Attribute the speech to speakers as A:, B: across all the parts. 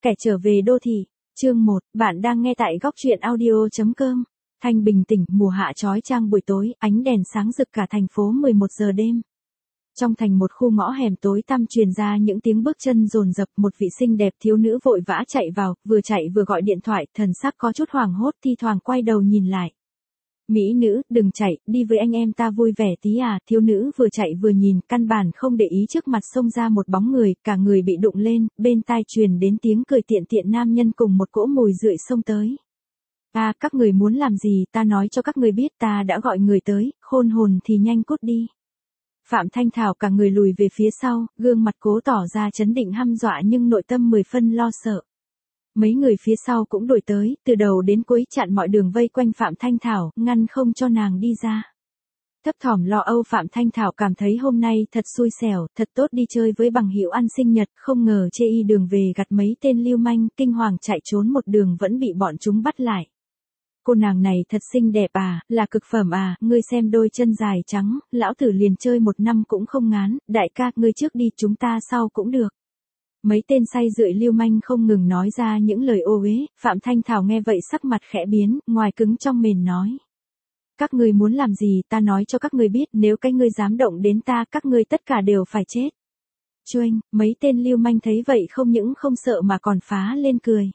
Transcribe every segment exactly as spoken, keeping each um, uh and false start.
A: Kẻ trở về đô thị, chương một, bạn đang nghe tại góc truyện audio.com. Thanh bình tĩnh, mùa hạ chói chang buổi tối, ánh đèn sáng rực cả thành phố mười một giờ đêm. Trong thành một khu ngõ hẻm tối tăm truyền ra những tiếng bước chân dồn dập, một vị xinh đẹp thiếu nữ vội vã chạy vào, vừa chạy vừa gọi điện thoại, thần sắc có chút hoảng hốt, thi thoảng quay đầu nhìn lại. Mỹ nữ, đừng chạy, đi với anh em ta vui vẻ tí à, thiếu nữ vừa chạy vừa nhìn, căn bản không để ý trước mặt xông ra một bóng người, cả người bị đụng lên, bên tai truyền đến tiếng cười tiện tiện nam nhân cùng một cỗ mùi rượi xông tới. À, các người muốn làm gì, ta nói cho các người biết, ta đã gọi người tới, khôn hồn thì nhanh cút đi. Phạm Thanh Thảo cả người lùi về phía sau, gương mặt cố tỏ ra trấn định hăm dọa nhưng nội tâm mười phân lo sợ. Mấy người phía sau cũng đuổi tới, từ đầu đến cuối chặn mọi đường vây quanh Phạm Thanh Thảo, ngăn không cho nàng đi ra. Thấp thỏm lo âu Phạm Thanh Thảo cảm thấy hôm nay thật xui xẻo, thật tốt đi chơi với bằng hữu ăn sinh nhật, không ngờ chê y đường về gặt mấy tên lưu manh, kinh hoàng chạy trốn một đường vẫn bị bọn chúng bắt lại. Cô nàng này thật xinh đẹp à, là cực phẩm à, ngươi xem đôi chân dài trắng, lão tử liền chơi một năm cũng không ngán, đại ca, ngươi trước đi, chúng ta sau cũng được. Mấy tên say rượi lưu manh không ngừng nói ra những lời ô uế, Phạm Thanh Thảo nghe vậy sắc mặt khẽ biến, ngoài cứng trong mềm nói. Các ngươi muốn làm gì, ta nói cho các ngươi biết, nếu cái ngươi dám động đến ta, các ngươi tất cả đều phải chết. Chuênh, mấy tên lưu manh thấy vậy không những không sợ mà còn phá lên cười.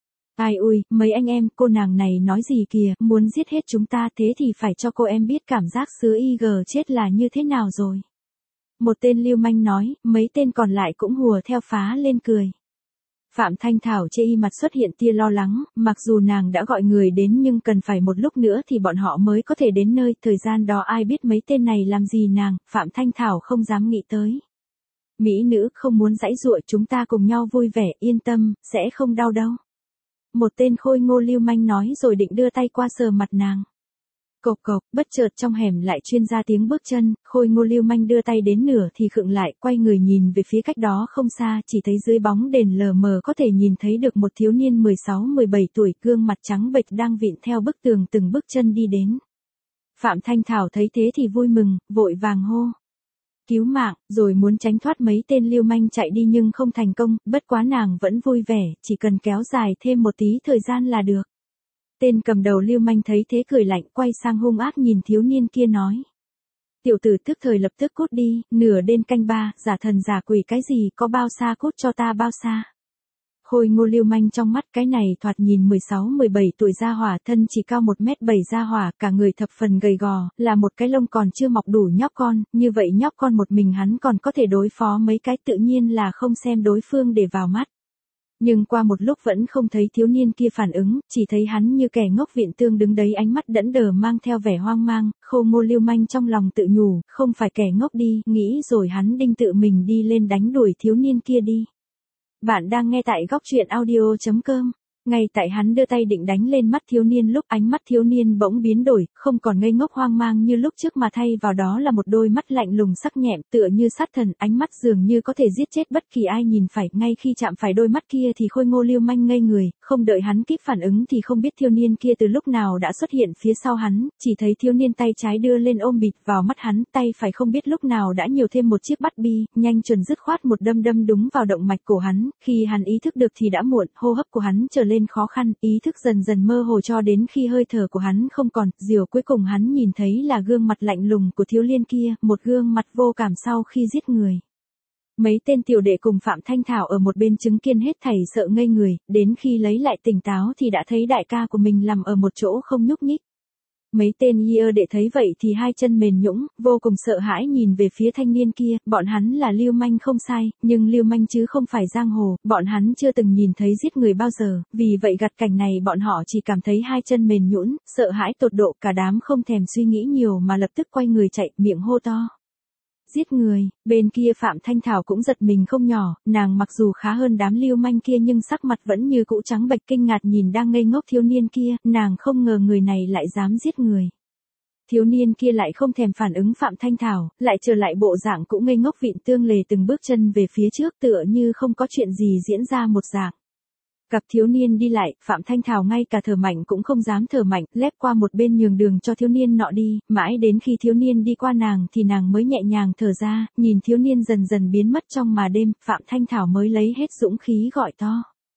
A: Ai ui, mấy anh em, cô nàng này nói gì kìa, muốn giết hết chúng ta, thế thì phải cho cô em biết cảm giác xứ y gờ chết là như thế nào rồi. Một tên lưu manh nói, mấy tên còn lại cũng hùa theo phá lên cười. Phạm Thanh Thảo chê y mặt xuất hiện tia lo lắng, mặc dù nàng đã gọi người đến nhưng cần phải một lúc nữa thì bọn họ mới có thể đến nơi, thời gian đó ai biết mấy tên này làm gì nàng, Phạm Thanh Thảo không dám nghĩ tới. Mỹ nữ không muốn giãy giụa, chúng ta cùng nhau vui vẻ, yên tâm, sẽ không đau đâu. Một tên khôi ngô lưu manh nói rồi định đưa tay qua sờ mặt nàng. Cộc cộc, bất chợt trong hẻm lại chuyên ra tiếng bước chân, khôi ngô lưu manh đưa tay đến nửa thì khựng lại, quay người nhìn về phía cách đó không xa, chỉ thấy dưới bóng đèn lờ mờ có thể nhìn thấy được một thiếu niên mười sáu mười bảy tuổi, gương mặt trắng bệch đang vịn theo bức tường từng bước chân đi đến. Phạm Thanh Thảo thấy thế thì vui mừng, vội vàng hô. Cứu mạng, rồi muốn tránh thoát mấy tên lưu manh chạy đi nhưng không thành công, bất quá nàng vẫn vui vẻ, chỉ cần kéo dài thêm một tí thời gian là được. Tên cầm đầu lưu manh thấy thế cười lạnh, quay sang hung ác nhìn thiếu niên kia nói. Tiểu tử tức thời lập tức cút đi, nửa đêm canh ba, giả thần giả quỷ cái gì, có bao xa cút cho ta bao xa. Khôi ngô lưu manh trong mắt cái này thoạt nhìn mười sáu mười bảy tuổi gia hỏa, thân chỉ cao một mét bảy gia hỏa, cả người thập phần gầy gò, là một cái lông còn chưa mọc đủ nhóc con, như vậy nhóc con một mình hắn còn có thể đối phó mấy cái, tự nhiên là không xem đối phương để vào mắt. Nhưng qua một lúc vẫn không thấy thiếu niên kia phản ứng, chỉ thấy hắn như kẻ ngốc viện tương đứng đấy, ánh mắt đẫn đờ mang theo vẻ hoang mang, khô ngô lưu manh trong lòng tự nhủ, không phải kẻ ngốc đi, nghĩ rồi hắn đinh tự mình đi lên đánh đuổi thiếu niên kia đi. Bạn đang nghe tại góc truyện audio.com. Ngay tại hắn đưa tay định đánh lên mắt thiếu niên lúc ánh mắt thiếu niên bỗng biến đổi, không còn ngây ngốc hoang mang như lúc trước mà thay vào đó là một đôi mắt lạnh lùng sắc nhẹm tựa như sát thần, ánh mắt dường như có thể giết chết bất kỳ ai nhìn phải. Ngay khi chạm phải đôi mắt kia thì khôi ngô lưu manh ngây người, không đợi hắn kịp phản ứng thì không biết thiếu niên kia từ lúc nào đã xuất hiện phía sau hắn, chỉ thấy thiếu niên tay trái đưa lên ôm bịt vào mắt hắn, tay phải không biết lúc nào đã nhiều thêm một chiếc bắt bi, nhanh chuẩn dứt khoát một đâm đâm đúng vào động mạch cổ hắn, khi hắn ý thức được thì đã muộn, hô hấp của hắn trở lên lên khó khăn, ý thức dần dần mơ hồ cho đến khi hơi thở của hắn không còn, điều cuối cùng hắn nhìn thấy là gương mặt lạnh lùng của thiếu niên kia, một gương mặt vô cảm sau khi giết người. Mấy tên tiểu đệ cùng Phạm Thanh Thảo ở một bên chứng kiến hết thảy sợ ngây người, đến khi lấy lại tỉnh táo thì đã thấy đại ca của mình nằm ở một chỗ không nhúc nhích. Mấy tên year đệ thấy vậy thì hai chân mềm nhũn, vô cùng sợ hãi nhìn về phía thanh niên kia, bọn hắn là lưu manh không sai, nhưng lưu manh chứ không phải giang hồ, bọn hắn chưa từng nhìn thấy giết người bao giờ, vì vậy gặt cảnh này bọn họ chỉ cảm thấy hai chân mềm nhũn, sợ hãi tột độ, cả đám không thèm suy nghĩ nhiều mà lập tức quay người chạy, miệng hô to. Giết người, bên kia Phạm Thanh Thảo cũng giật mình không nhỏ, nàng mặc dù khá hơn đám lưu manh kia nhưng sắc mặt vẫn như cũ trắng bệch, kinh ngạc nhìn đang ngây ngốc thiếu niên kia, nàng không ngờ người này lại dám giết người. Thiếu niên kia lại không thèm phản ứng Phạm Thanh Thảo, lại trở lại bộ dạng cũng ngây ngốc vịn tương lề từng bước chân về phía trước tựa như không có chuyện gì diễn ra một dạng. Gặp thiếu niên đi lại, Phạm Thanh Thảo ngay cả thở mạnh cũng không dám thở mạnh, lép qua một bên nhường đường cho thiếu niên nọ đi, mãi đến khi thiếu niên đi qua nàng thì nàng mới nhẹ nhàng thở ra, nhìn thiếu niên dần dần biến mất trong mà đêm, Phạm Thanh Thảo mới lấy hết dũng khí gọi to.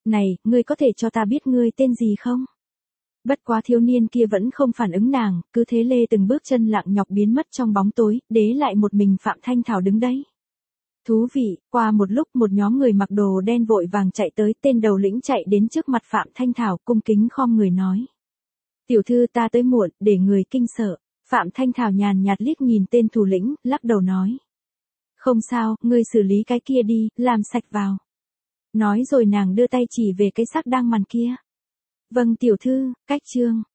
A: Này, ngươi có thể cho ta biết ngươi tên gì không? Bất quá thiếu niên kia vẫn không phản ứng nàng, cứ thế lê từng bước chân lặng nhọc biến mất trong bóng tối, đế lại một mình Phạm Thanh Thảo đứng đấy. Thú vị, qua một lúc một nhóm người mặc đồ đen vội vàng chạy tới, tên đầu lĩnh chạy đến trước mặt Phạm Thanh Thảo cung kính khom người nói. Tiểu thư ta tới muộn, để người kinh sợ. Phạm Thanh Thảo nhàn nhạt liếc nhìn tên thủ lĩnh, lắc đầu nói. Không sao, ngươi xử lý cái kia đi, làm sạch vào. Nói rồi nàng đưa tay chỉ về cái xác đang màn kia. Vâng tiểu thư, cách trương.